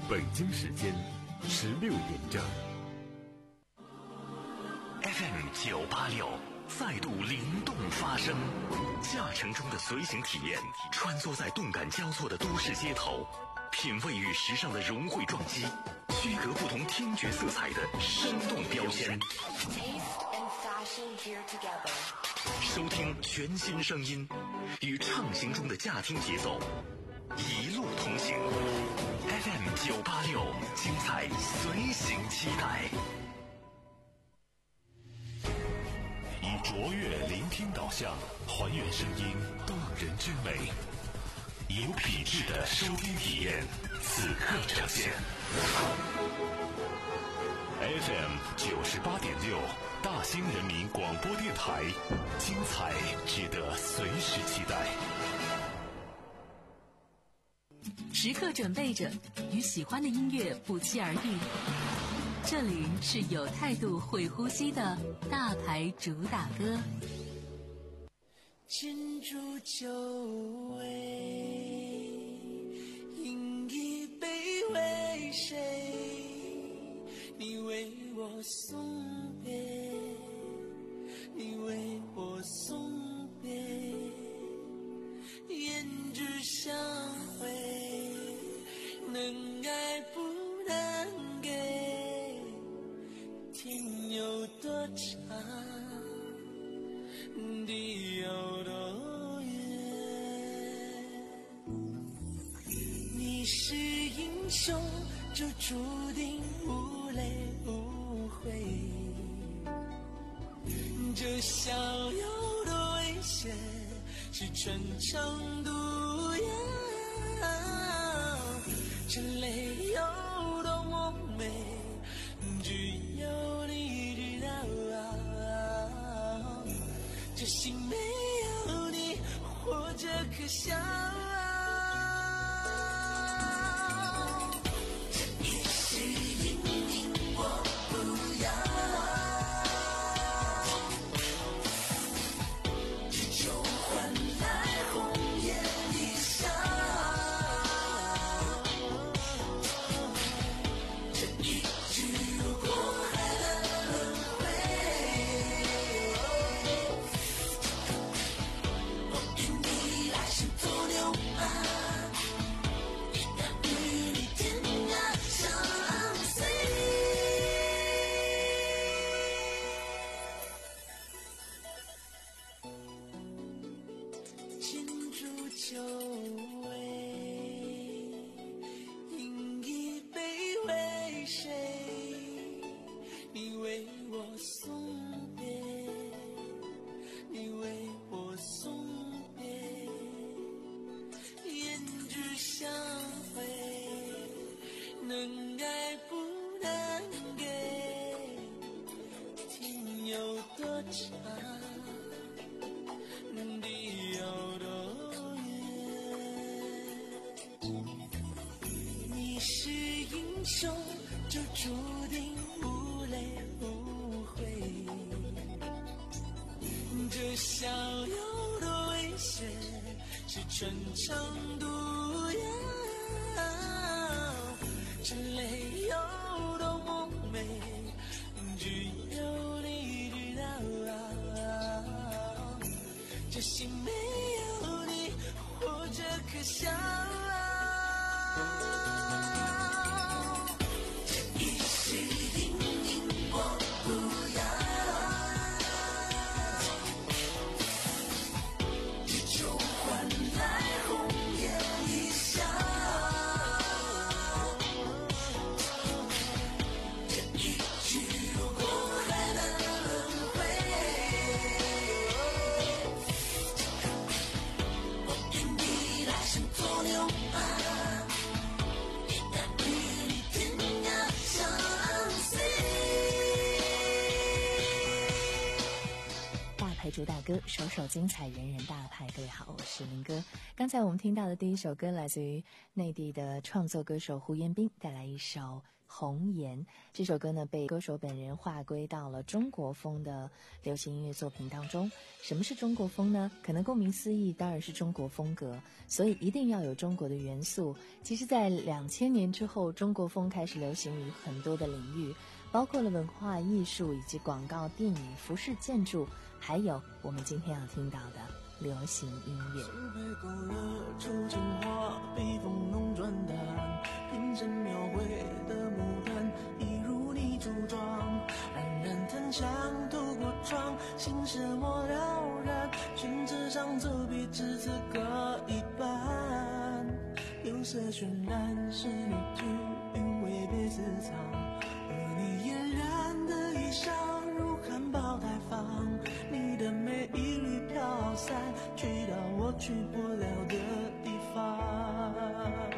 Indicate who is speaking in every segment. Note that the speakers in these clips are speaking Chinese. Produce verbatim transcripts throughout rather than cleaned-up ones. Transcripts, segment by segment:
Speaker 1: 北京时间十六点整。
Speaker 2: F M 九八六再度灵动发声，驾乘中的随行体验，穿梭在动感交错的都市街头，品味与时尚的融汇撞击，区隔不同听觉色彩的生动标签。收听全新声音，与畅行中的驾听节奏，一路同行。F M 九八六，精彩随行期待。
Speaker 3: 以卓越聆听导向，还原声音动人之美，有品质的收听体验，此刻呈现。F M 九十八点六，大兴人民广播电台，精彩值得随时期待。
Speaker 4: 时刻准备着，与喜欢的音乐不期而遇。这里是有态度会呼吸的大牌主打歌。
Speaker 5: 敬祝酒味，饮一杯为谁？你为我送别，你为我送别，胭脂相会，能爱不能给，天有多长，地有多远，你是英雄就注定无泪无悔，这逍遥的危险是穿肠毒药，这泪有多么美，只有你知道，这心没有你活着可笑。 只求换来红颜一
Speaker 4: 主打歌，首首精彩，人人大派。各位好，我是林哥。刚才我们听到的第一首歌来自于内地的创作歌手胡彦斌，带来一首红颜。这首歌呢，被歌手本人划归到了中国风的流行音乐作品当中。什么是中国风呢？可能顾名思义，当然是中国风格，所以一定要有中国的元素。其实在两千年之后，中国风开始流行于很多的领域，包括了文化艺术以及广告、电影、服饰、建筑，还有我们今天要听到的流行音乐。
Speaker 5: 手背勾勒出情话，笔锋浓转淡，平生描绘的牡丹，一如你朱妆，冉冉檀香透过窗，心事我了然，宣纸上走笔至此各一半，釉色渲染仕女句，韵味被私藏，而你嫣然的衣裳如含苞待放，你的美一缕飘散，去到我去不了的地方。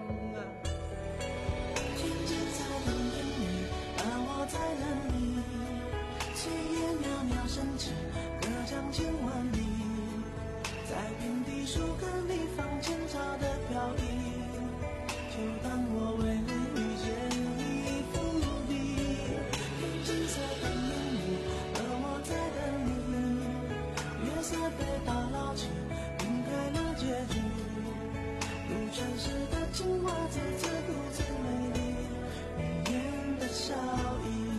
Speaker 5: 天际在等着你，而我在等你，岁月袅袅升起，隔江千万里，在遍地树根里放前朝的飘逸，就当我为你遇见你伏笔。天际在等着你，而我在等你，月色被打捞起，晕开了结局，如传世的青花瓷，自顾自美丽，你眼的笑意。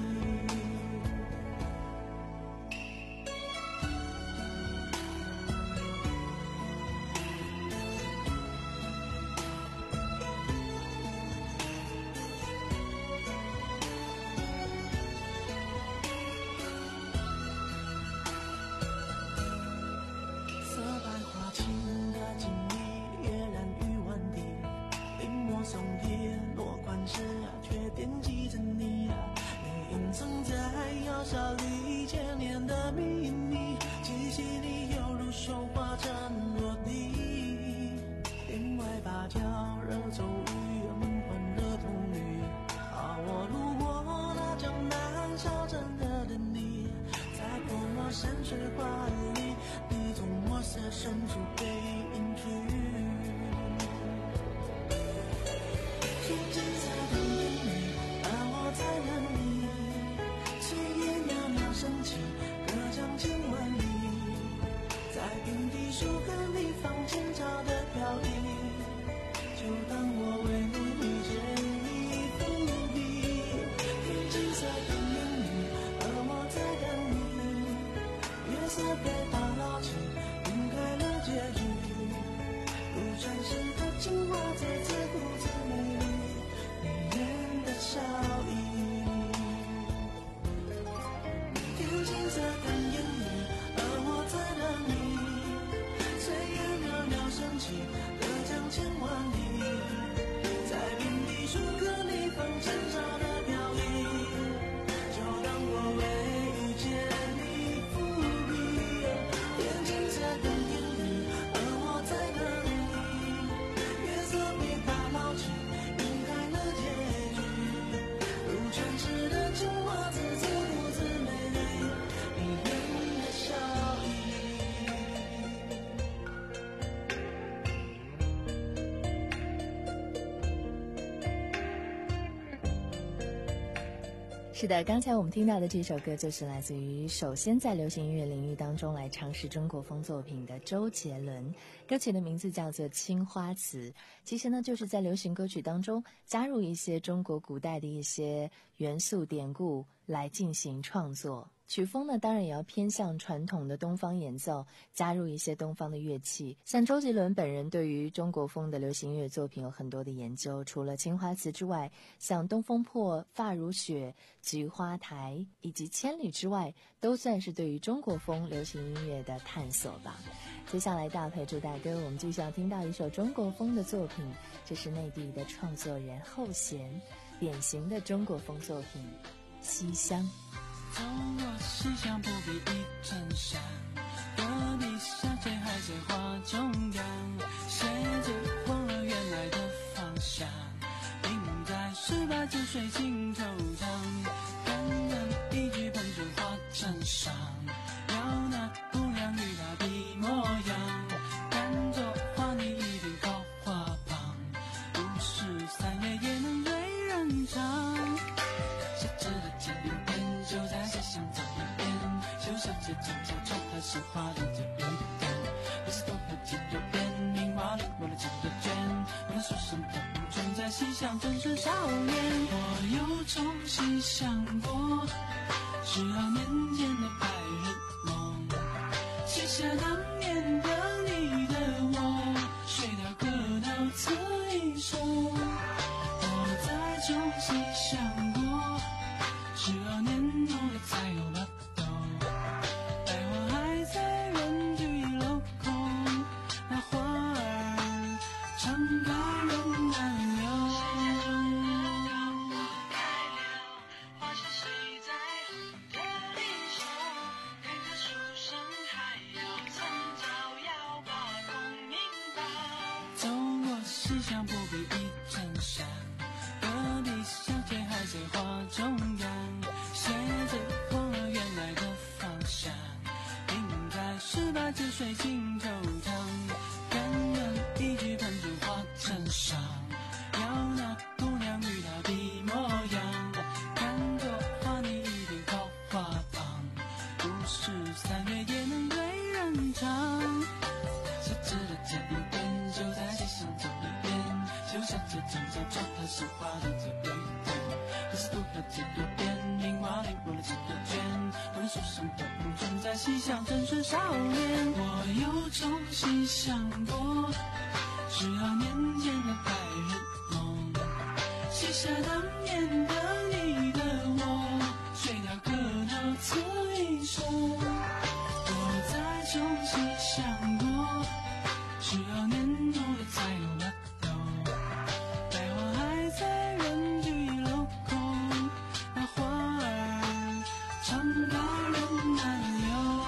Speaker 5: 松叶落款时啊，却惦记着你啊，你隐藏在窑烧里千年的秘密，气息里犹如绣花针落地，天外芭蕉惹骤雨，门环惹铜绿，啊，我路过那江南小镇的等你，在泼墨山水画里，你从墨色深处被隐去。天际在等着你，而我在等你，岁月袅袅升起，隔江千万里，在遍地树根里放前朝的飘逸，就当我为你遇见你伏笔。天际在等着你，而我在等你，月色被打捞起，晕开了结局，如传世的青花瓷，自顾自美丽，笑意。天青色等烟雨，而我在等你，岁月袅袅升起，隔江千万里，在遍地树根里放前朝的飘逸，就当我为遇见你伏笔。天青色等烟雨，而我在等你，月色被打捞起，晕开了结局，传世的青花瓷，自顾自美丽，你眼的笑意。
Speaker 4: 是的，刚才我们听到的这首歌就是来自于首先在流行音乐领域当中来尝试中国风作品的周杰伦，歌曲的名字叫做《青花瓷》。其实呢，就是在流行歌曲当中加入一些中国古代的一些元素典故来进行创作。曲风呢，当然也要偏向传统的东方演奏，加入一些东方的乐器。像周杰伦本人对于中国风的流行音乐作品有很多的研究，除了青花瓷之外，像东风破、发如雪、菊花台以及千里之外，都算是对于中国风流行音乐的探索吧。接下来大配主打歌，我们就想听到一首中国风的作品，这是内地的创作人后弦，典型的中国风作品《西厢》。
Speaker 5: 从我西厢不必一衬衫，隔壁小姐还在画中央，写着忘了原来的方向，映在十八九岁镜头上，感人一句喷出花衬上，要那姑娘界正在转，还是花的就有一点。不是多喝几多遍，名花里我的几多卷，我的书生的不存在，西厢正是少年。我又重新想过十二年前的白日梦，写下当年的你的我，睡到歌到词一首。我再重新想过十二年后的才有把头，待我还在人聚楼空，那花儿常开人难留。花是谁在的离手，看着书生还要趁早要把功名报。走过西厢不必一衬衫，隔壁小姐还在花中央，鞋子忘了原来的方向，应该是把汁水浸透汤，感人一句喷出花衬裳，要那姑娘与她比模样，看作花你一定靠花旁，不是三月也能对人唱。小指的剪一点，就在街上走一遍，就像这正在转，它是花的最有一点。可是多喝几多遍，名花里我的几多卷，我的书生都不存在，西厢正是少年。我又重新想过十二年前的白日梦，写下当年的你的我，睡到歌到词一首。我再重新想过十二年后的才有把头，待我还在人聚楼空，那花儿常开人难留。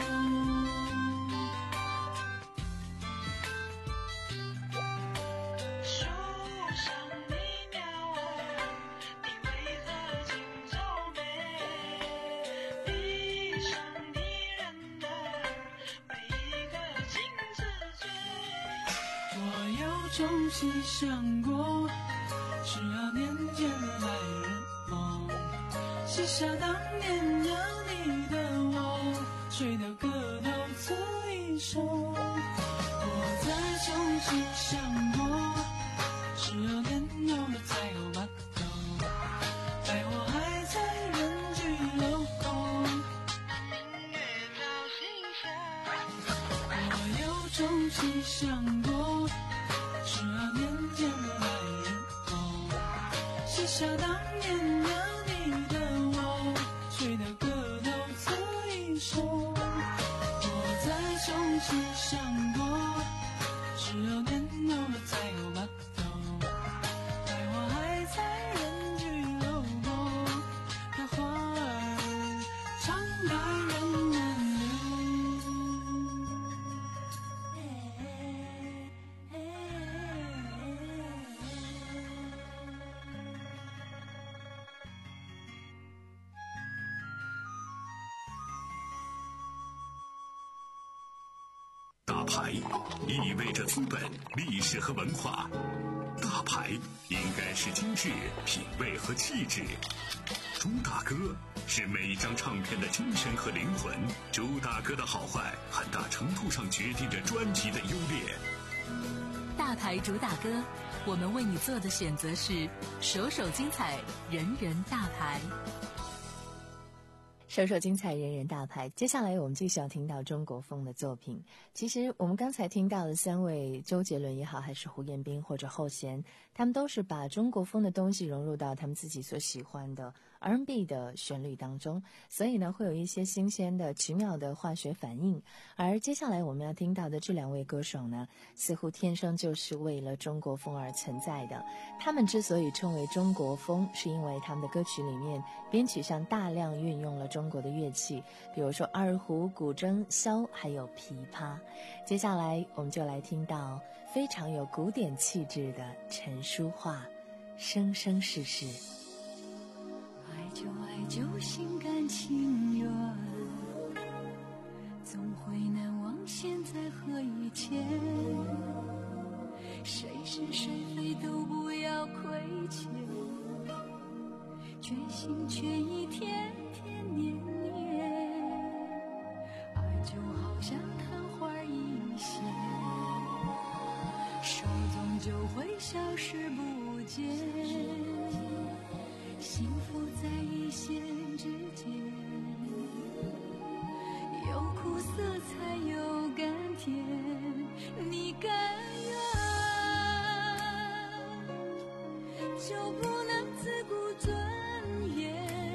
Speaker 5: 树上的鸟儿，你为何尽皱眉？地上的人儿，为何尽自醉？我又重新想过十二年前的白日梦，写下当年的你的我，睡到歌到词一首。我再重新想过十二年后的才有把头，待我还在人聚楼空，明月照心香。我又重新想过十二年前的白日梦，写下当年的你的我，睡到歌到词一首。我再重新想过十二年后的才有把头，待我还在人聚楼空，那花儿常开人难留。
Speaker 3: 大牌意味着资本、历史和文化，大牌应该是精致、品味和气质。朱大哥是每一张唱片的精神和灵魂，朱大哥的好坏很大程度上决定着专辑的优劣。
Speaker 6: 大牌主打歌，我们为你做的选择是首首精彩，人人大牌。
Speaker 4: 首首精彩，人人大牌。接下来我们继续要听到中国风的作品。其实我们刚才听到的三位，周杰伦也好，还是胡彦斌或者后弦，他们都是把中国风的东西融入到他们自己所喜欢的 R and B 的旋律当中，所以呢会有一些新鲜的奇妙的化学反应。而接下来我们要听到的这两位歌手呢，似乎天生就是为了中国风而存在的。他们之所以称为中国风，是因为他们的歌曲里面编曲上大量运用了中国的乐器，比如说二胡、古筝、箫还有琵琶。接下来我们就来听到非常有古典气质的陈淑桦，生生世世。
Speaker 7: 爱就爱就心甘情愿，总会难忘现在和以前，谁是谁非都不要亏欠，决心却一天天年年， 手终究会消失不见，幸福在一线之间，有苦涩才有甘甜，你甘愿就不能自顾尊严，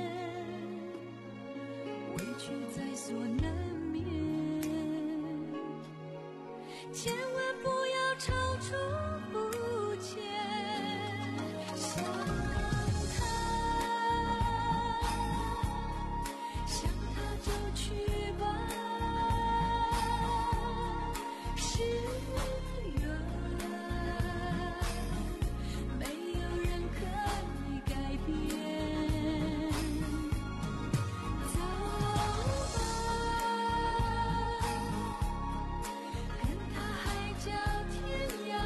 Speaker 7: 委屈在所难免，千万不要超出肤浅，想他想他就去吧，是缘，没有人可以改变，走吧，跟他海角天涯，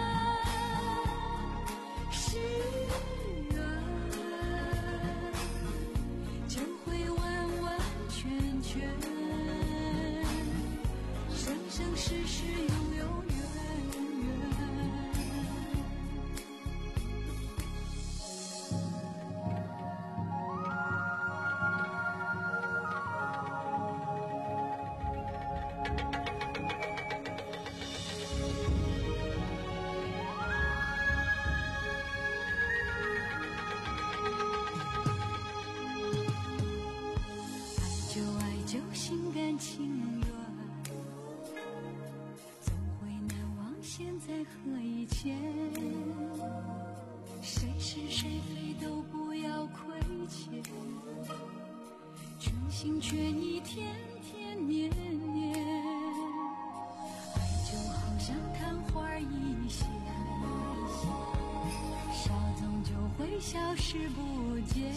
Speaker 7: 是缘，就会完完全全，生生世世永永远远。爱就爱就心甘情愿，总会难忘现在和以前，谁是谁非都不要亏欠，全心全意天天年年，爱就好像昙花一现，稍终究会消失不见，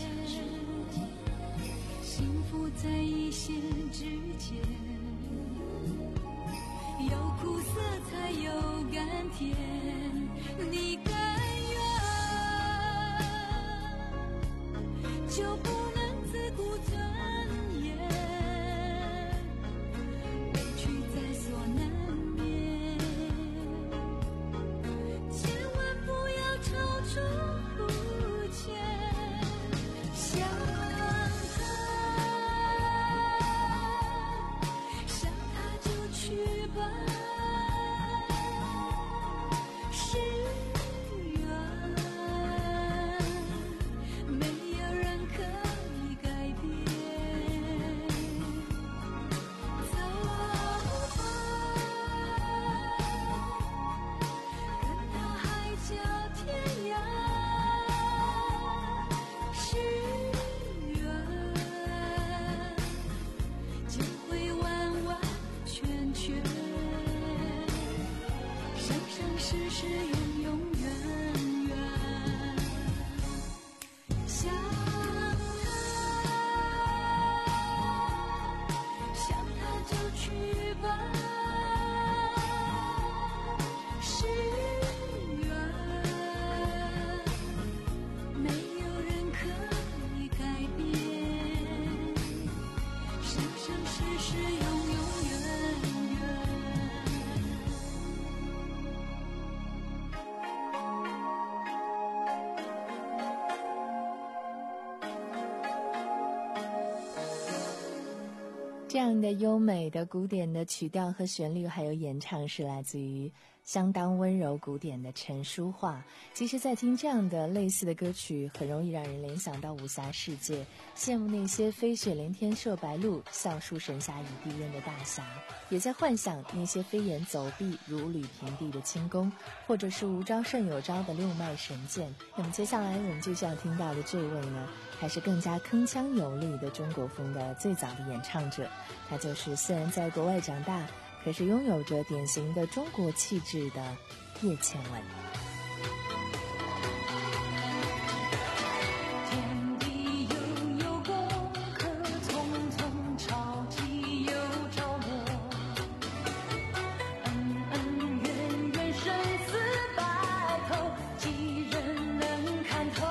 Speaker 7: 幸福在一线之间，有苦涩才有甘甜，你甘愿就不能自顾尊严，委屈在所难免，千万不要超出肤浅，想他想他就去吧，是缘，没有人可以改变，走吧，跟他海角天涯，是缘，就会完完全全，生生世世永永远远，想他想他就去吧，是缘，没有人可以改变，生生世世永永远远。
Speaker 4: 这样的优美的古典的曲调和旋律，还有演唱是来自于相当温柔古典的陈淑桦。其实在听这样的类似的歌曲，很容易让人联想到武侠世界，羡慕那些飞雪连天射白鹿，笑书神侠倚碧雁的大侠，也在幻想那些飞檐走壁如履平地的轻功，或者是无招胜有招的六脉神剑。那么接下来我们就是要听到的这位呢，还是更加铿锵有力的中国风的最早的演唱者，他就是虽然在国外长大，可是拥有着典型的中国气质的叶倩文。
Speaker 7: 天地悠悠功课匆匆，潮起又潮落，恩恩怨怨生死白头，几人能看透？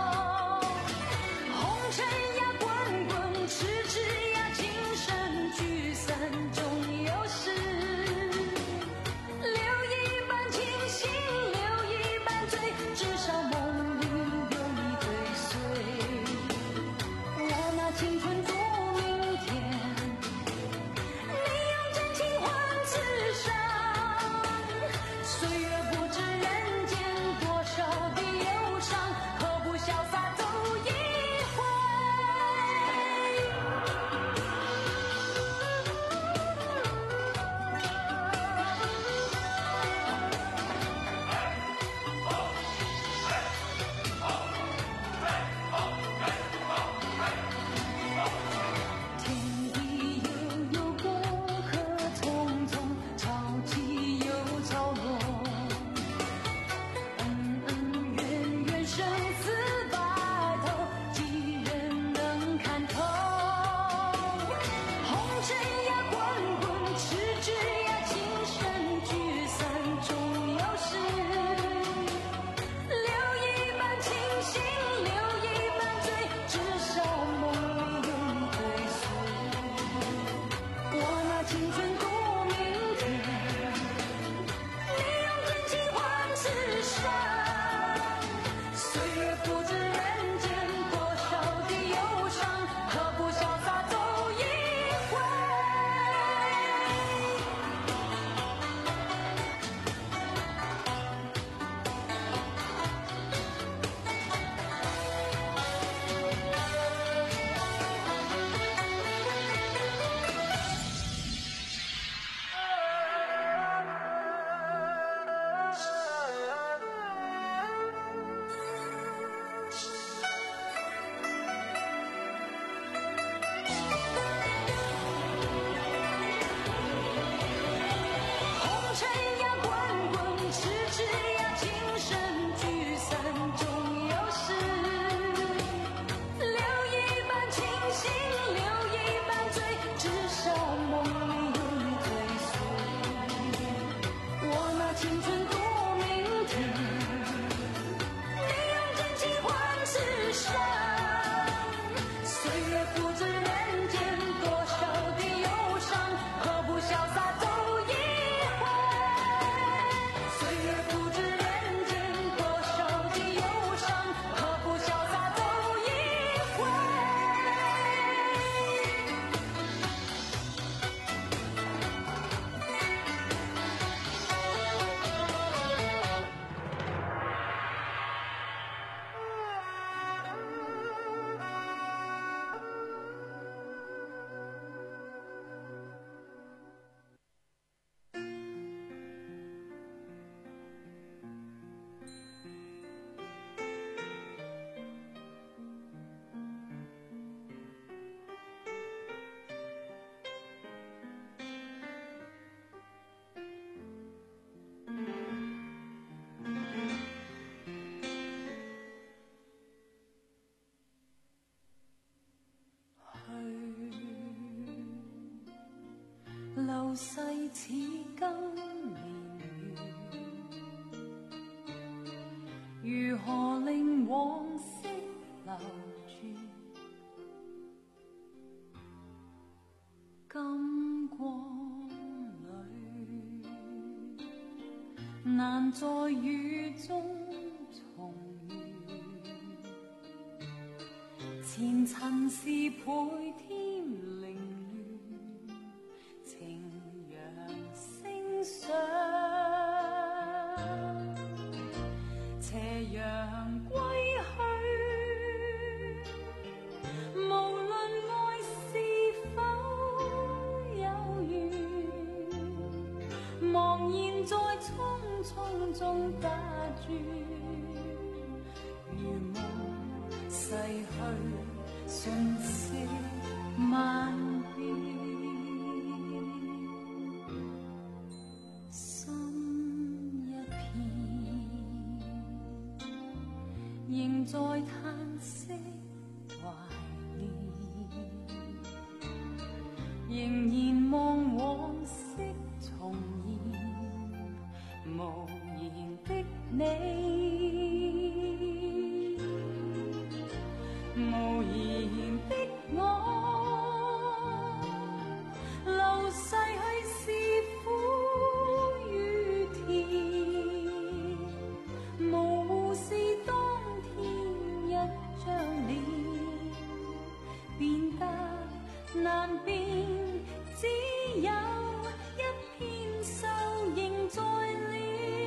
Speaker 7: 红尘呀滚滚，痴痴呀情深，聚散终有时，留一半清醒流逝似今年月，如何令往昔留住？金光里难在雨中重遇，前尘是倍添凌乱，情扬聲上，斜陽歸去，無論愛是否有緣，茫然在匆匆中打轉，如夢逝去，瞬息萬變，心一片，仍在嘆息懷念，仍然望往昔重現，無言的你，無言的我，流逝去是苦與甜，無視當天一張臉，變得難辨，只有一片愁仍在臉。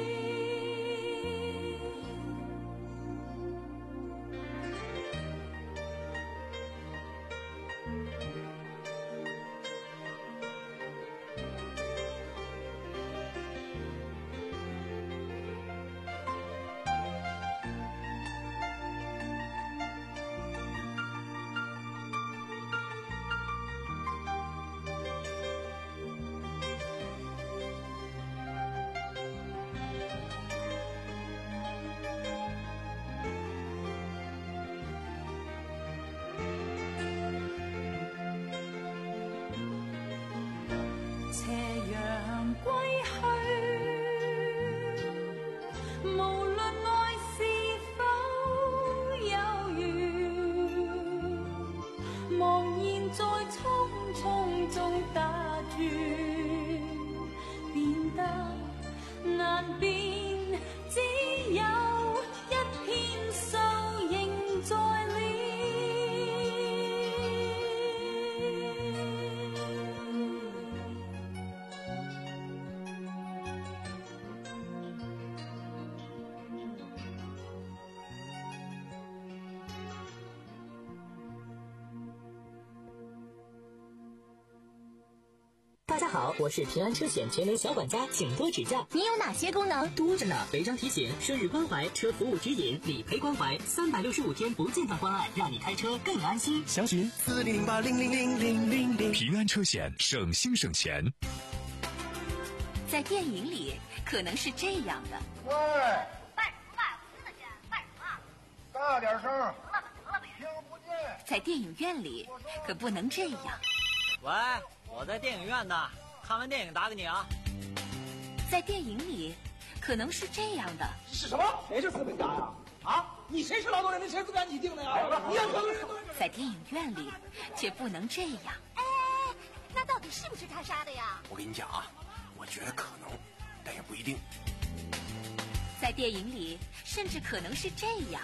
Speaker 7: 斜陽歸去，無論愛是否有緣，茫然在匆匆中打轉，變得難辨，只有一片愁仍在臉。
Speaker 8: 大家好，我是平安车险全能小管家，请多指教。
Speaker 9: 你有哪些功能？
Speaker 8: 多着呢，违章提醒、生日关怀、车服务指引、理赔关怀，三百六十五天不间断关爱，让你开车更安心。
Speaker 1: 详询四零零八零零零零零零。
Speaker 3: 平安车险，省心省钱。
Speaker 6: 在电影里，可能是这样的。
Speaker 10: 喂，卖什么卖？我听得见，卖什么？大点声。得了吧，得了吧，听不见。
Speaker 6: 在电影院里，可不能这样。
Speaker 11: 喂，我在电影院呢，看完电影打给你啊。
Speaker 6: 在电影里，可能是这样的。
Speaker 12: 是什么？谁是资本家呀？啊，你谁是劳动人民？谁资本家你定的呀？你要可
Speaker 6: 在电影院里，却不能这样。
Speaker 9: 哎，那到底是不是他杀的呀？
Speaker 12: 我跟你讲啊，我觉得可能，但也不一定。
Speaker 6: 在电影里，甚至可能是这样。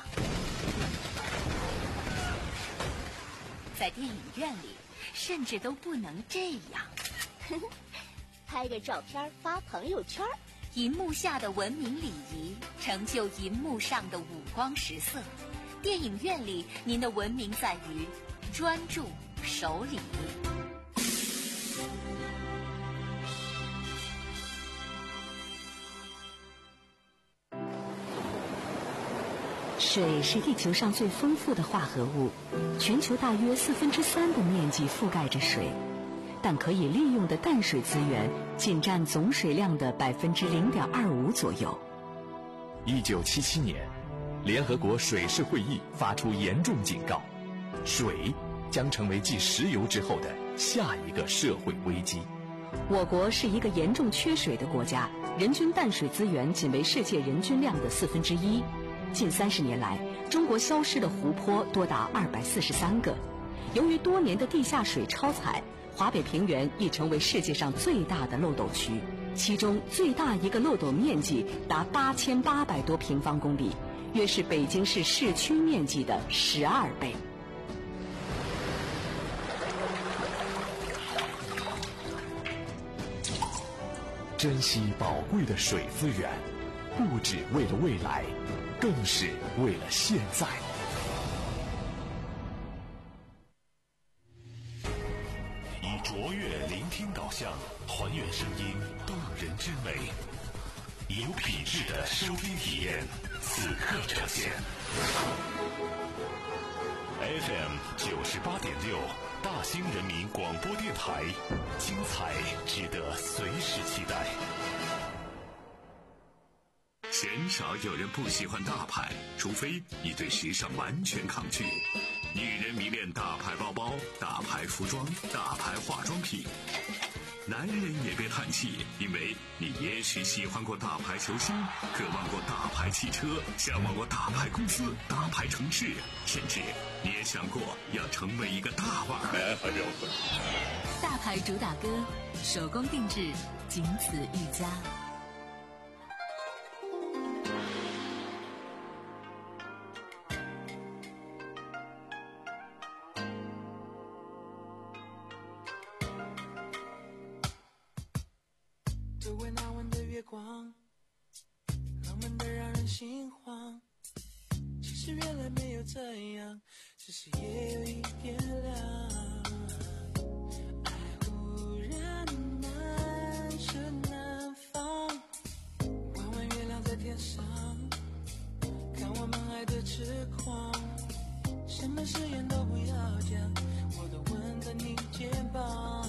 Speaker 6: 在电影院里，甚至都不能这样。
Speaker 9: 拍个照片发朋友圈。
Speaker 6: 银幕下的文明礼仪，成就银幕上的五光十色。电影院里，您的文明在于专注、守礼。
Speaker 13: 水是地球上最丰富的化合物，全球大约四分之三的面积覆盖着水，但可以利用的淡水资源仅占总水量的百分之零点二五左右。
Speaker 1: 一九七七年，联合国水事会议发出严重警告，水将成为继石油之后的下一个社会危机。
Speaker 13: 我国是一个严重缺水的国家，人均淡水资源仅为世界人均量的四分之一。近三十年来，中国消失的湖泊多达二百四十三个。由于多年的地下水超采，华北平原已成为世界上最大的漏斗区，其中最大一个漏斗面积达八千八百多平方公里，约是北京市市区面积的十二倍。
Speaker 1: 珍惜宝贵的水资源，不只为了未来，更是为了现在。
Speaker 3: 以卓越聆听导向，还原声音动人之美，有品质的收听体验，此刻呈现。F M 九十八点六，大兴人民广播电台，精彩值得随时期待。鲜少有人不喜欢大牌，除非你对时尚完全抗拒。女人迷恋大牌包包、大牌服装、大牌化妆品。男人也别叹气，因为你也许喜欢过大牌球星，渴望过大牌汽车，向往过大牌公司、大牌城市，甚至你也想过要成为一个大腕。
Speaker 14: 大牌主打歌，手工定制，仅此一家。
Speaker 5: 周围那晚的月光，浪漫的让人心慌。其实原来没有这样，只是夜有一点凉。爱忽然难舍难放，弯弯月亮在天上，看我们爱的痴狂。什么誓言都不要讲，我都吻在你肩膀。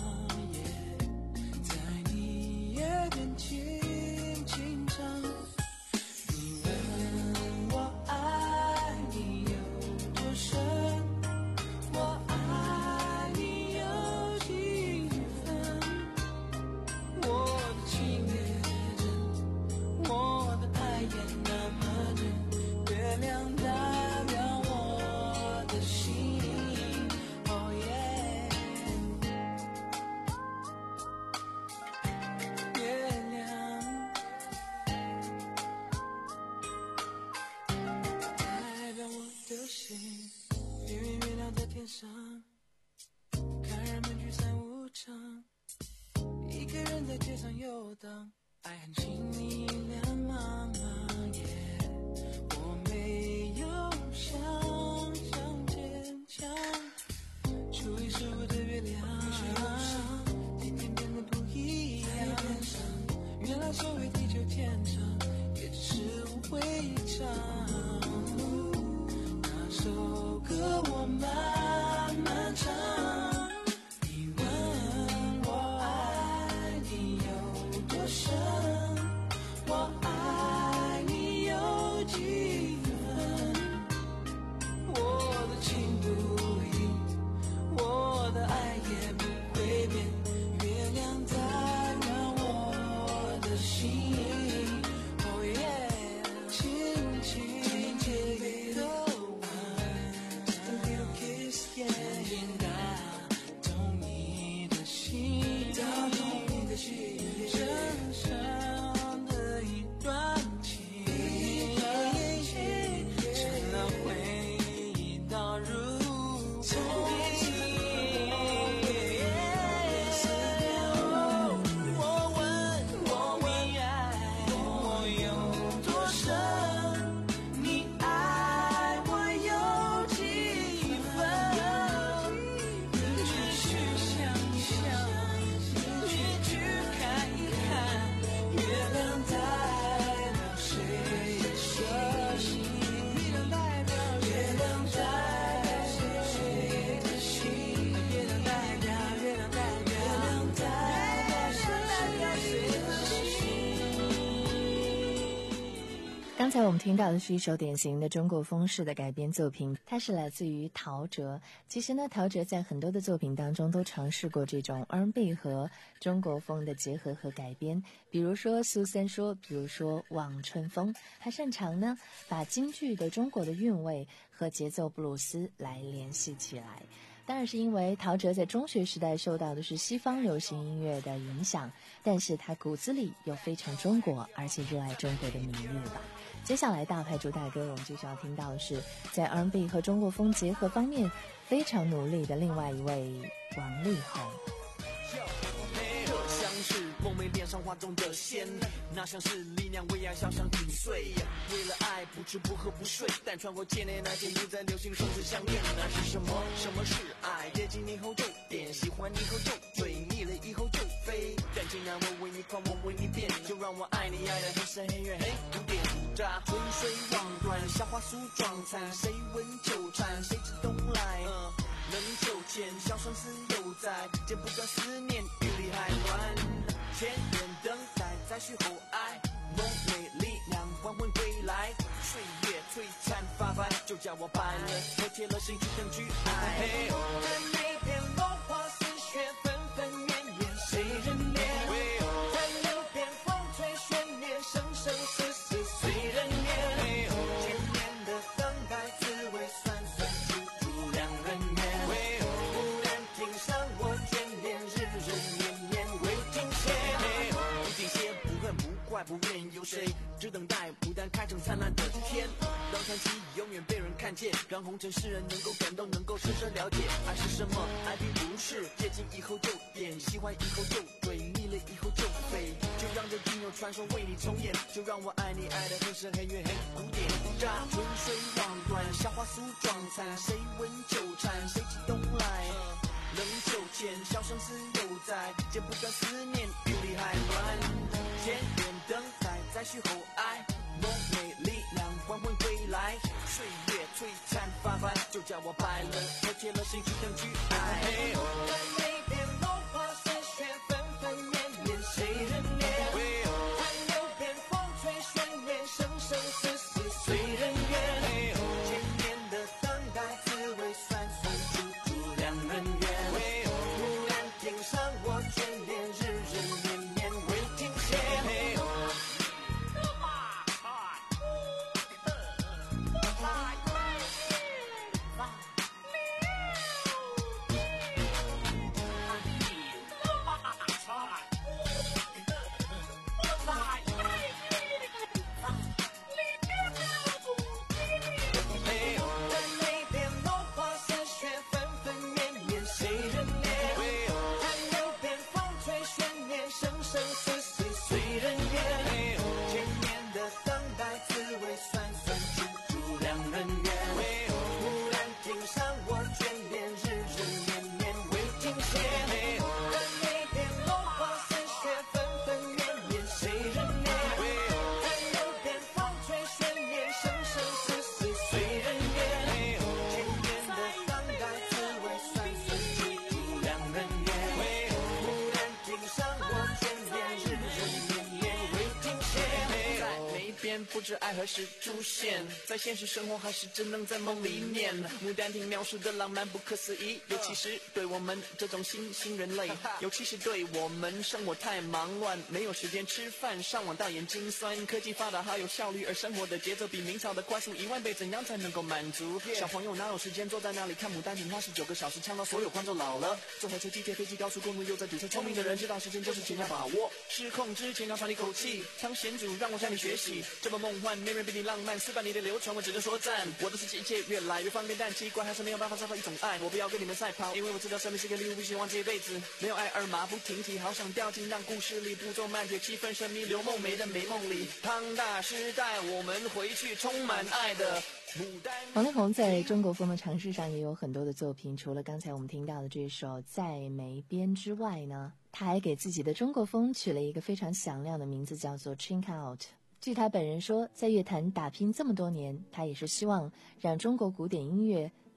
Speaker 5: 耳边轻轻唱，你问我爱你有多深，我爱你有几分，我的情也真，我的爱也那么真，月亮代表我的心。Oh yeah，天上看人们聚散无常，一个人在街上游荡，爱很轻易两茫茫夜，我没有想象坚强，初一十五的月亮今天变得不一样，原来所谓地久天长也只是误会一场，那首歌我慢慢唱，你问我爱你有多深，我爱
Speaker 4: 刚才我们听到的是一首典型的中国风式的改编作品，它是来自于陶喆。其实呢，陶喆在很多的作品当中都尝试过这种 R and B 和中国风的结合和改编，比如说苏三说，比如说望春风。他擅长呢把京剧的中国的韵味和节奏布鲁斯来联系起来。当然是因为陶喆在中学时代受到的是西方流行音乐的影响，但是他骨子里又非常中国，而且热爱中国的民乐吧。接下来大牌主打歌我们就是要听到的是在 R and B 和中国风结合方面非常努力的另外一位王力宏。
Speaker 15: 是梦寐脸上画中的仙，那像是力量为爱小香紧碎，为了爱不吃不喝不睡，但穿过千年那件不再流行生死相恋。那是什么？什么是爱？接近你后就点，喜欢你后就追，腻了以后就飞。但既然我为你狂，我为你变，就让我爱你爱得很深很远很古典。乍春水望断，夏花梳妆残，谁闻纠缠，谁知东来？嗯能就见，笑生死犹在，剪不断思念，雨里还乱。千年等待，再续后爱，梦寐力量还魂归来，岁月璀璨发白，就叫我白了，脱贴了心去等去爱。在那片落花似雪，纷纷绵绵，谁人怜？在流边风吹悬念，生生死死随人念。千年的等待，滋味酸酸楚楚两人缘。无人听上我眷恋，日日年年未停歇。不停歇，不恨不怪，不怨有谁？只等待牡丹开成灿烂的天，让传奇永远被人看见，让红尘世人能够感动，能够深深了解爱是什么。爱并不是接近以后就点，喜欢以后就追，腻了以后就飞。就让这音乐传说为你重演，就让我爱你爱得很深很远很古典。乍春水望断，夏花梳妆残，谁闻纠缠，谁知东来？能就见，笑生死犹在，剪不断思念，雨里还乱。千年等待，再续后爱，梦寐力量还魂归来，岁月璀璨发白，就叫我白了，脱贴了心去等去爱。在那片落花似雪，纷纷绵绵，谁人怜？在流边风吹悬念，生生死死随人愿。千年的等待，滋味酸酸楚楚两人缘。忽然听上我眷恋，日日年年未停歇。不知爱何时出现，在现实生活还是只能在梦里面。牡丹亭描述的浪漫不可思议，尤其是对我们这种新兴人类，尤其是对我们生活太忙乱，没有时间吃饭，上网大眼睛酸。科技发达好有效率，而生活的节奏比明朝的快速一万倍，怎样才能够满足？小朋友哪有时间坐在那里看牡丹亭花十九个小时，呛到所有观众老了。坐火车、地铁、飞机、高速公路又在堵车，聪明的人知道时间就是钱，要把握。失控之前要喘一口气，苍贤主让我向你学习，这么梦幻，没人比你浪漫，四百里的流传，我只能说赞。我的世界一切越来越方便，但奇怪还是没有办法找到一种爱。我不要跟你们赛跑，因为我知道生命是个礼物，不希望这一辈子没有爱而马不停蹄。好想掉进让故事里不做漫绝气氛神秘，刘梦梅的美梦里。庞大时代，我们回去充满爱的牡丹。
Speaker 4: 王力宏在中国风的尝试上也有很多的作品，除了刚才我们听到的这首《在梅边》之外呢，他还给自己的中国风取了一个非常响亮的名字，叫做 Chink Out。据他本人说，在乐坛打拼这么多年，他也是希望让中国古典音乐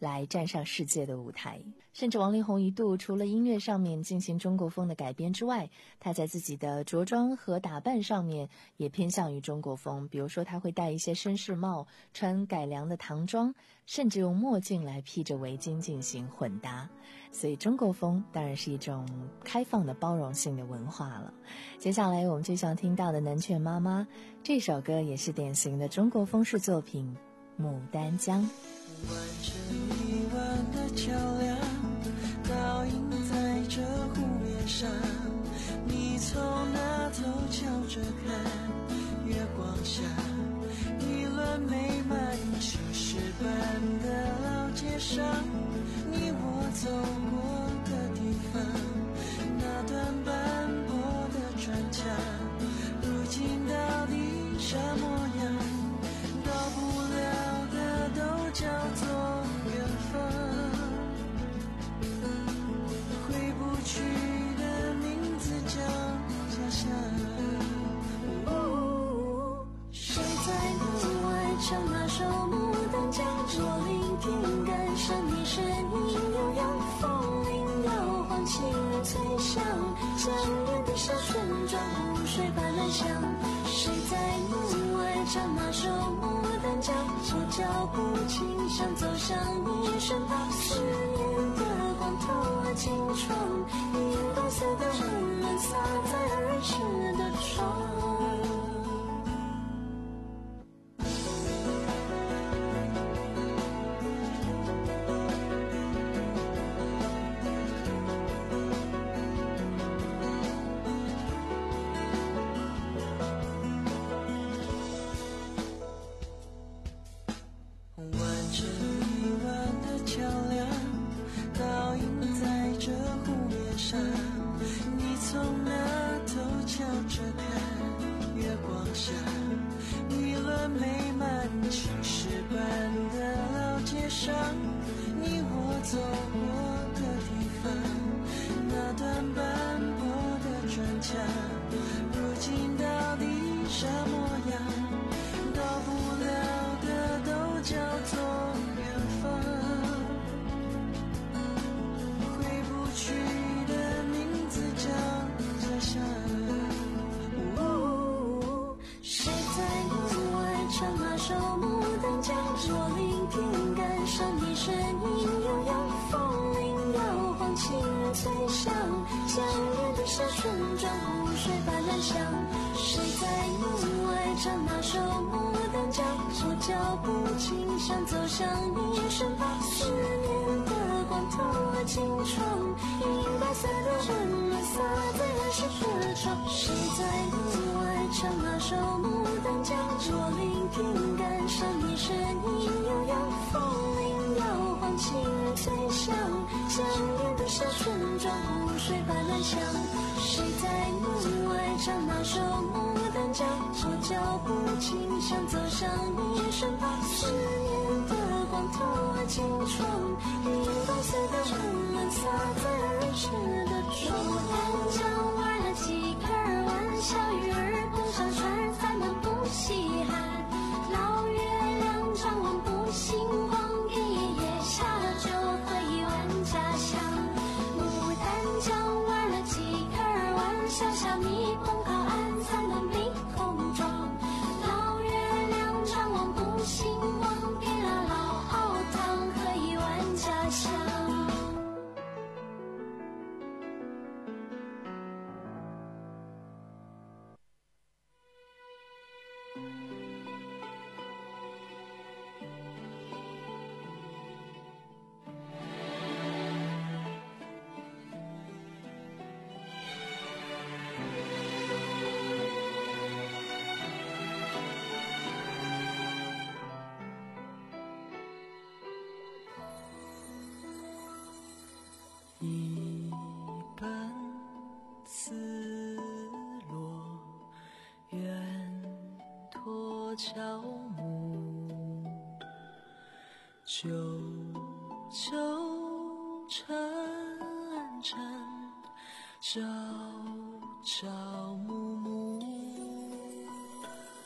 Speaker 4: 来站上世界的舞台。甚至王力宏一度除了音乐上面进行中国风的改编之外，他在自己的着装和打扮上面也偏向于中国风，比如说他会戴一些绅士帽，穿改良的唐装，甚至用墨镜来披着围巾进行混搭。所以中国风当然是一种开放的包容性的文化了。接下来我们就想听到的《南拳妈妈》这首歌也是典型的中国风式作品《牡丹江》。
Speaker 5: 完成一万个桥梁，倒映在这湖面上，你从那头瞧着看，月光下一轮美满青石板的老街上，你我走过的地方，那段斑驳的砖墙，如今到底什么样？到不了的都叫做缘分，回不去的名字叫家乡。谁在门外唱那首牡丹江？我聆听感伤你声音悠扬，风铃摇晃，轻脆响，江边的小村庄湖水般蓝香。谁在门外唱那首牡丹江？我脚步轻响，走向你身旁，思念的光透了青窗，银白色的温暖洒在儿时的窗。一本丝落，远托乔木，九州沉沉，朝朝暮暮，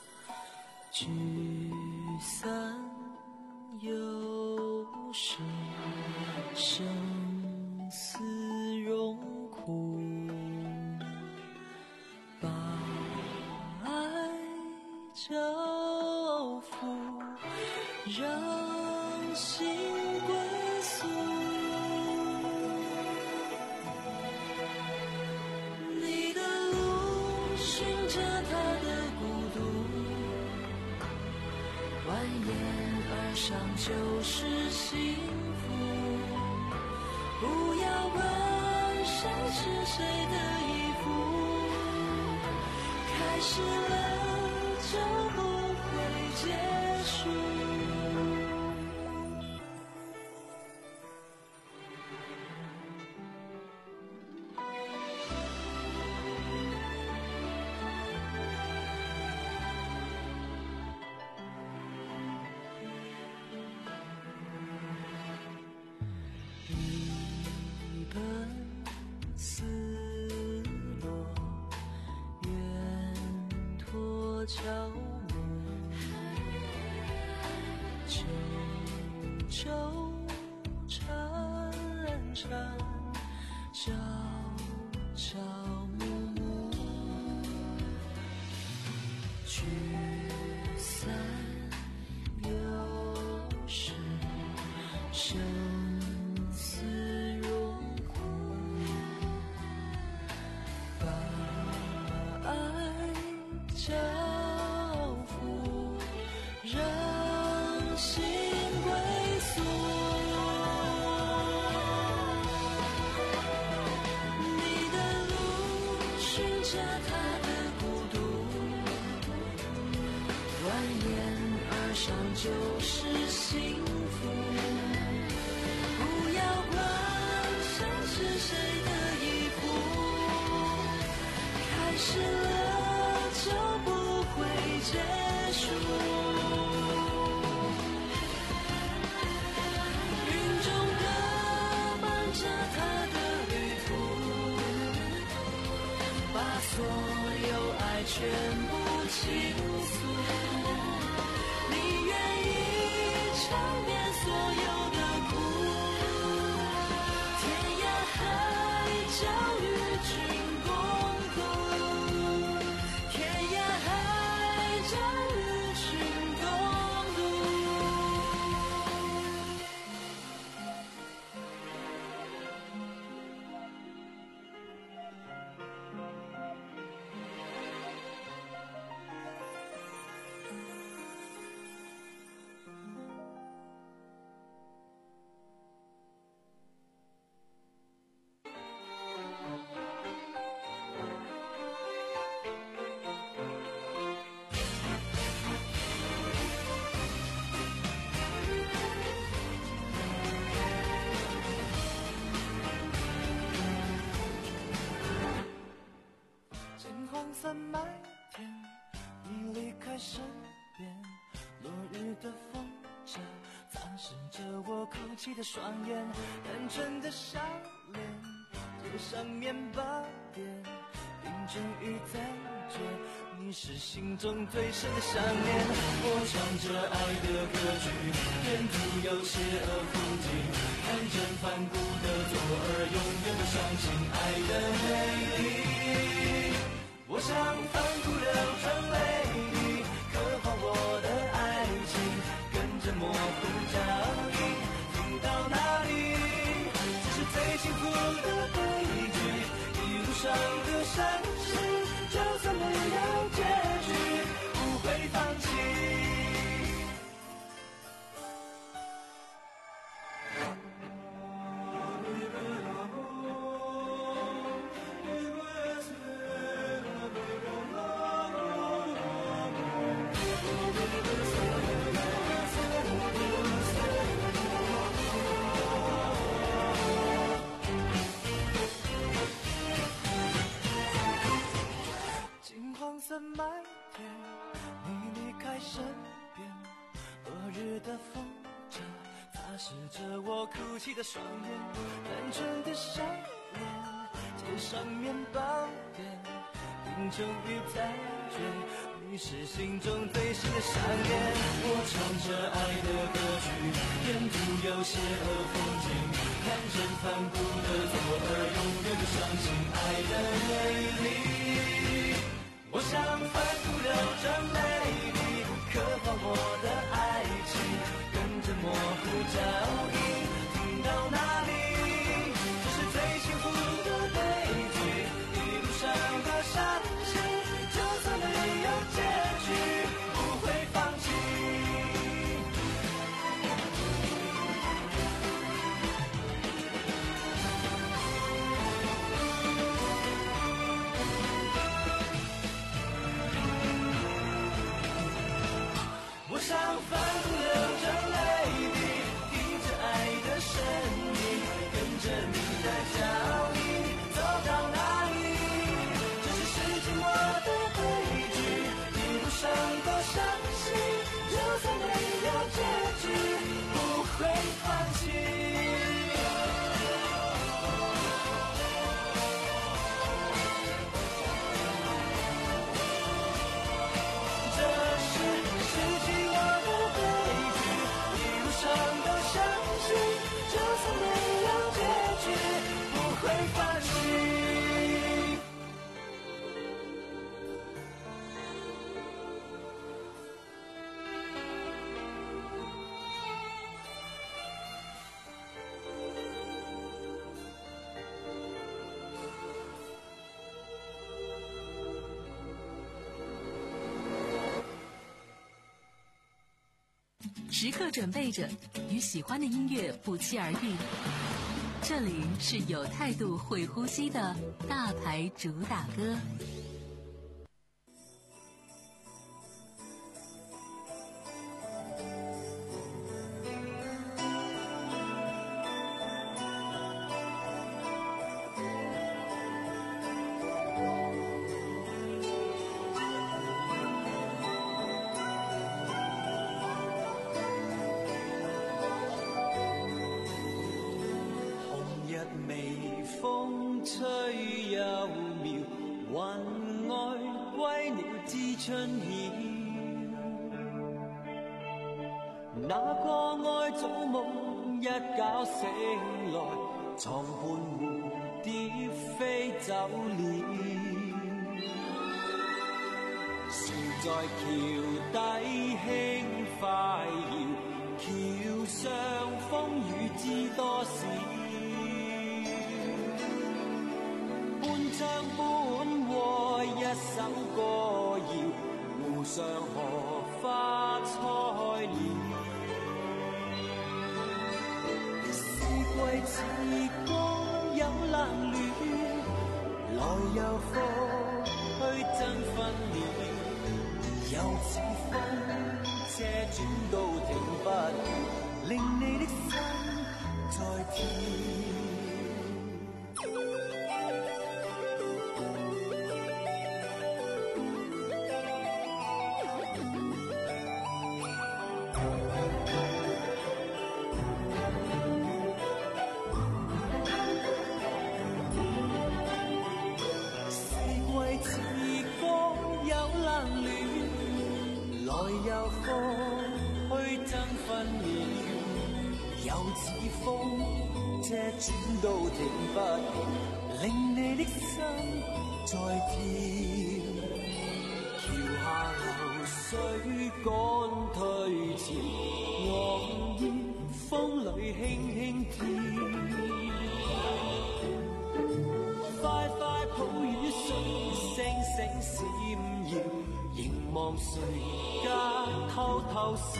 Speaker 5: 聚散有时。 生死荣枯，把爱交付，让心归宿。你的路循着他的孤独，蜿蜒而上就是幸福。不要管谁是谁的衣服，开始了就不会结束。一本丝落，远托悄摸，九州缠缠，朝朝暮暮，聚散有时，生死荣枯，把爱交付，让心归宿。你的路循着他的孤独，蜿蜒而上就是幸福。不要管谁是谁的衣服，开始了就不会结束。云中歌伴着他的旅途，把所有爱全部倾诉。你愿意尝遍所有的苦，天涯海角与君共度，天涯海角与君共度。金黄色麦田，你离开身边，落日的风筝擦拭着我哭泣的双眼，单纯的笑脸，贴上面包店，冰镇与赞绝，你是心中最深的想念。我唱着爱的歌曲，沿途有邪恶风景，看见反骨的左耳，永远不相信爱的美丽。我像反复流转泪滴，刻画我的爱情，跟着模糊脚印，听到哪里，这是最幸福的对句。一路上的伤心，就算没有结局，不会放弃。色麦田，你离开身边，落日的风筝擦拭着我哭泣的双眼，单纯的笑脸，贴上面包店，冰城与赞绝， 你是心中最深的想念。我唱着爱的歌曲，沿途有邪恶风景，看着反骨的左耳，永远不相信爱的美丽。我像反复流着泪滴，渴望我的爱情，跟着模糊脚印，听到哪里，这是最幸福的悲剧。一路上的伤心，就算没有结局，不会放弃。我像反复流着泪滴，听着爱的声音，跟着你的脚印，走到哪里，这是世纪末的悲剧。一路上都相信，就算没有结局，不会放弃。这是世纪末的悲剧，一路上都相信，就算没有结局，不会放弃。
Speaker 14: 时刻准备着与喜欢的音乐不期而遇。这里是有态度、会呼吸的大牌主打歌。
Speaker 5: 微風吹幼苗，雲外歸鳥知春曉。那個愛做夢一覺醒來，床伴蝴蝶飛走了。船在橋底輕快搖，橋上風雨知多少。半唱半和一首歌謠，湖上荷花開了。四季似歌有冷暖，來又復去爭分秒。又似風車轉都停不了，令你的心在跳。車轉都停不了，令你的心在跳。橋下流水趕退潮，昂煙風裏輕輕跳。快快抱雨水，星星閃耀，凝望誰家偷偷笑。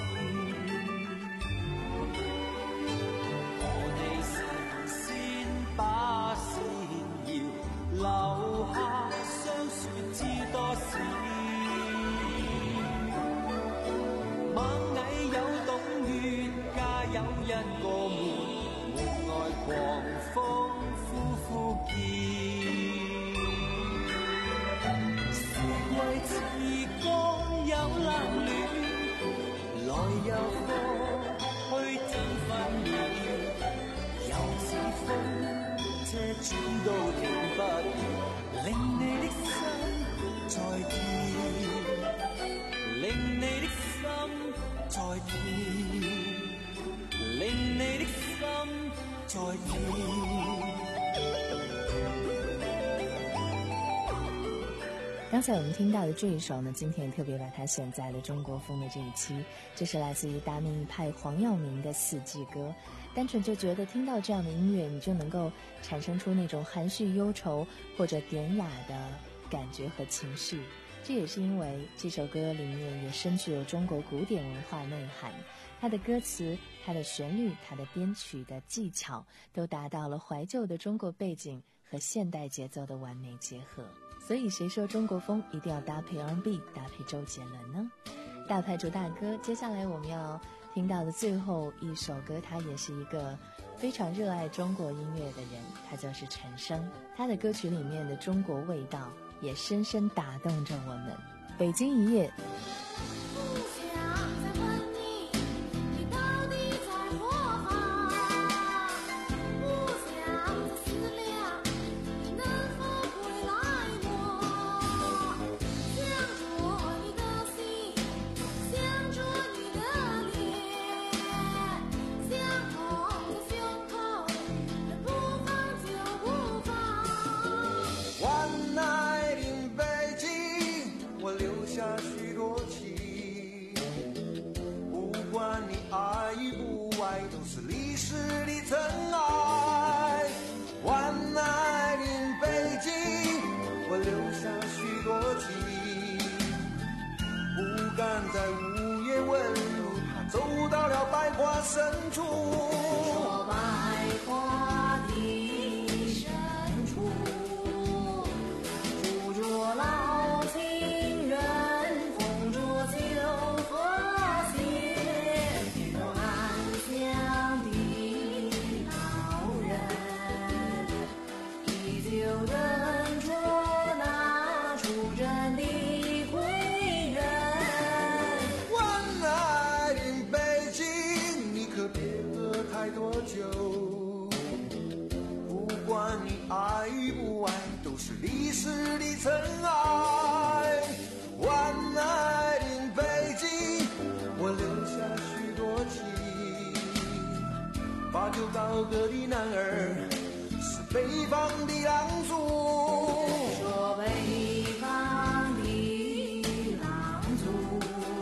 Speaker 5: 把線搖，留下相說知多少。螞蟻有洞穴，家有一個門，門外狂風呼呼叫。四季似歌有冷暖，來又復去爭分秒。又似風車轉都停不了，令你的心在跳。 跳，令你的心在跳。
Speaker 4: 刚才我们听到的这一首呢，今天也特别把它选在了中国风的这一期，这是来自于达明一派黄耀明的四季歌。单纯就觉得听到这样的音乐，你就能够产生出那种含蓄忧愁或者典雅的感觉和情绪。这也是因为这首歌里面也深具有中国古典文化内涵，它的歌词、它的旋律、它的编曲的技巧都达到了怀旧的中国背景和现代节奏的完美结合。所以谁说中国风一定要搭配 R and B 搭配周杰伦呢？大牌主大哥，接下来我们要听到的最后一首歌，他也是一个非常热爱中国音乐的人，他就是陈升。他的歌曲里面的中国味道也深深打动着我们。北京一夜。
Speaker 5: 在午夜问路，他走到了百花深处。说百花的深处，住着老情人，风着秋和雪。我安详的老人，依旧等着那出征的爱与不爱都是历史的尘埃。万爱的北京，我留下许多情。把酒高歌的男儿是北方的狼族。说北方的狼族，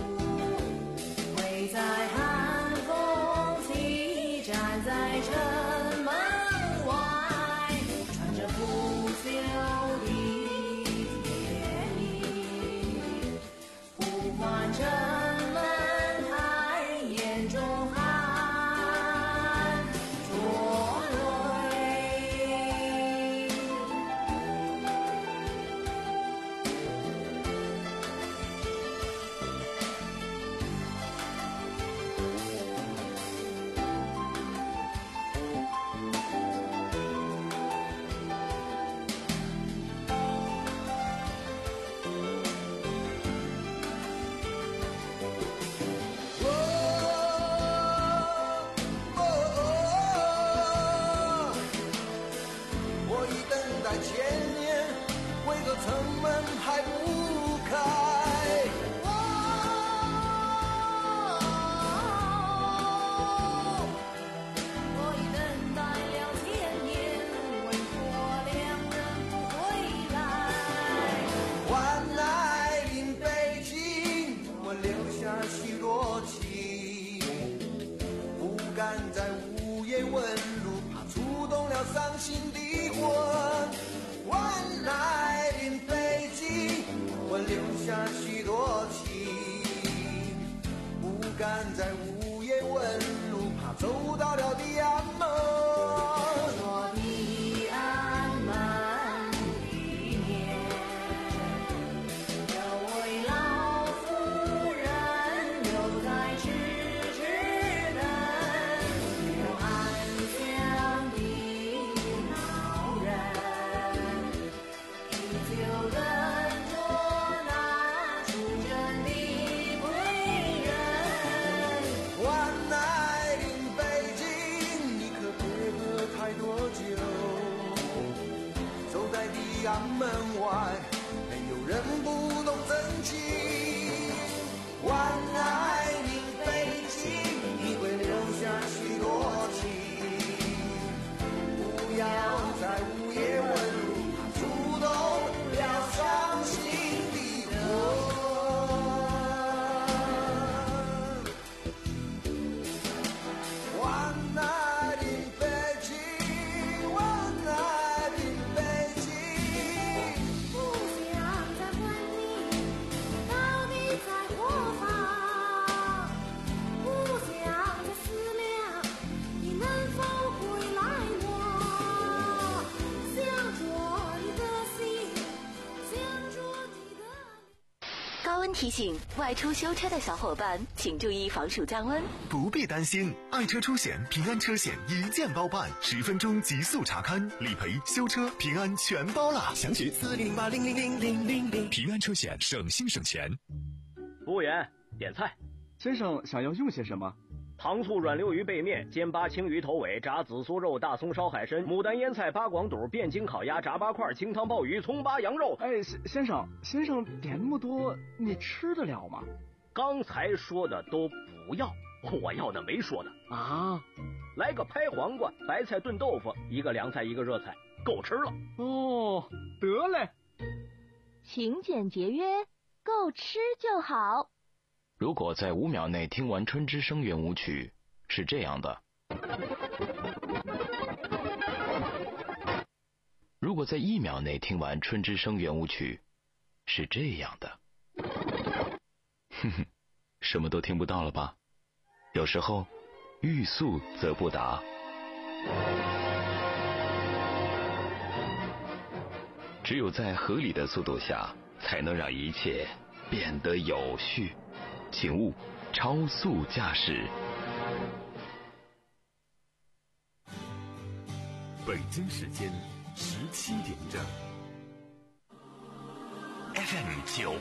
Speaker 5: 会在寒风起，站在城门外，穿着不朽的铁衣，呼唤城门开，眼中含着泪。我已等待千年，为何城门还不开？我已等待了千年，为何两人不回来？万爱in北京，我留下许多情，不敢在午夜问路，怕触动了伤心的魂。万爱in北京，我留下许多情，不敢在午夜问路，怕走到了地安门。说地安门里面有位老妇人，留在痴痴等，有安详的老人，依旧等着那出征的归人。万爱in北京，你可别喝太多酒，走在地安门外，没有人不懂真情。万爱in北
Speaker 6: 提醒：外出修车的小伙伴，请注意防暑降温。
Speaker 16: 不必担心，爱车出险平安车险一键包办，十分钟极速查勘、理赔、修车、平安全包啦！详询四零零八零零零零零零。平安车险，省心省钱。
Speaker 17: 服务员，点菜。
Speaker 18: 先生想要用些什么？
Speaker 17: 糖醋软溜鱼背面、煎八青鱼头尾、炸紫苏肉、大葱烧海参、牡丹腌菜、八广肚、汴京烤鸭、炸八块、清汤鲍鱼、葱八羊肉。
Speaker 18: 哎，先生，先生点那么多，你吃得了吗？
Speaker 17: 刚才说的都不要，我要的没说的
Speaker 18: 啊。
Speaker 17: 来个拍黄瓜、白菜炖豆腐，一个凉菜，一个热菜，够吃了。
Speaker 18: 哦，得嘞。
Speaker 9: 勤俭节约，够吃就好。
Speaker 19: 如果在五秒内听完《春之声》圆舞曲，是这样的；如果在一秒内听完《春之声》圆舞曲，是这样的。哼哼，什么都听不到了吧？有时候，欲速则不达。只有在合理的速度下，才能让一切变得有序。请勿超速驾驶。
Speaker 1: 北京时间十七点整。
Speaker 2: F M 九